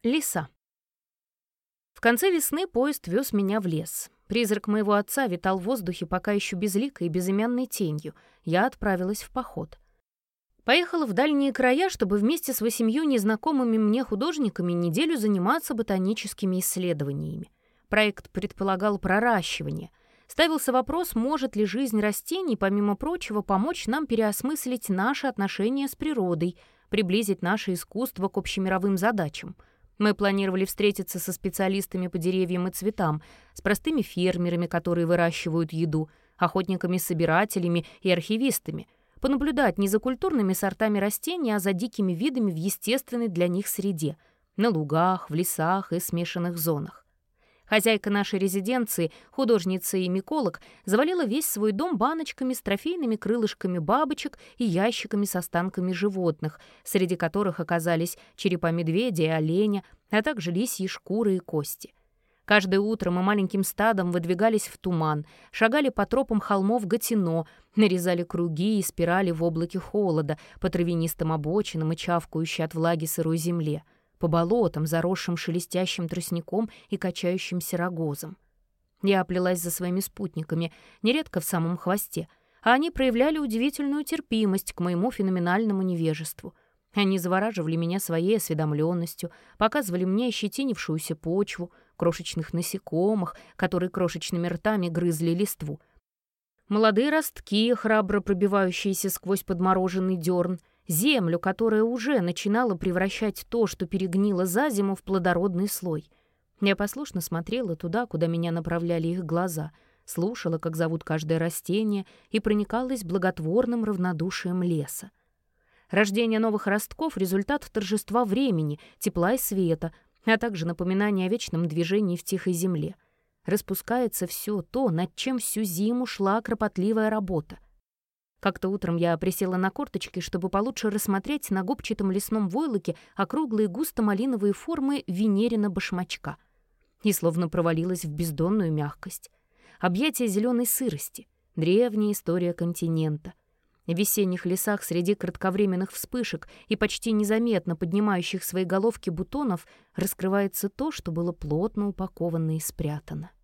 Лиса. В конце весны поезд вез меня в лес. Призрак моего отца витал в воздухе пока еще безликой и безымянной тенью. Я отправилась в поход. Поехала в дальние края, чтобы вместе с 8 незнакомыми мне художниками неделю заниматься ботаническими исследованиями. Проект предполагал проращивание. Ставился вопрос, может ли жизнь растений, помимо прочего, помочь нам переосмыслить наши отношения с природой, приблизить наше искусство к общемировым задачам. Мы планировали встретиться со специалистами по деревьям и цветам, с простыми фермерами, которые выращивают еду, охотниками-собирателями и архивистами, понаблюдать не за культурными сортами растений, а за дикими видами в естественной для них среде, на лугах, в лесах и смешанных зонах. Хозяйка нашей резиденции, художница и миколог, завалила весь свой дом баночками с трофейными крылышками бабочек и ящиками с останками животных, среди которых оказались черепа медведя и оленя, а также лисьи шкуры и кости. Каждое утро мы маленьким стадом выдвигались в туман, шагали по тропам холмов Гатино, нарезали круги и спирали в облаке холода по травянистым обочинам и чавкающей от влаги сырой земле, по болотам, заросшим шелестящим тростником и качающимся рогозом. Я оплелась за своими спутниками, нередко в самом хвосте, а они проявляли удивительную терпимость к моему феноменальному невежеству. Они завораживали меня своей осведомленностью, показывали мне ощетинившуюся почву, крошечных насекомых, которые крошечными ртами грызли листву, молодые ростки, храбро пробивающиеся сквозь подмороженный дерн, землю, которая уже начинала превращать то, что перегнило за зиму, в плодородный слой. Я послушно смотрела туда, куда меня направляли их глаза, слушала, как зовут каждое растение, и проникалась благотворным равнодушием леса. Рождение новых ростков — результат торжества времени, тепла и света, а также напоминание о вечном движении в тихой земле. Распускается все то, над чем всю зиму шла кропотливая работа. Как-то утром я присела на корточки, чтобы получше рассмотреть на губчатом лесном войлоке округлые густо-малиновые формы Венерина башмачка. И словно провалилась в бездонную мягкость. Объятия зеленой сырости, древняя история континента. В весенних лесах среди кратковременных вспышек и почти незаметно поднимающих свои головки бутонов раскрывается то, что было плотно упаковано и спрятано.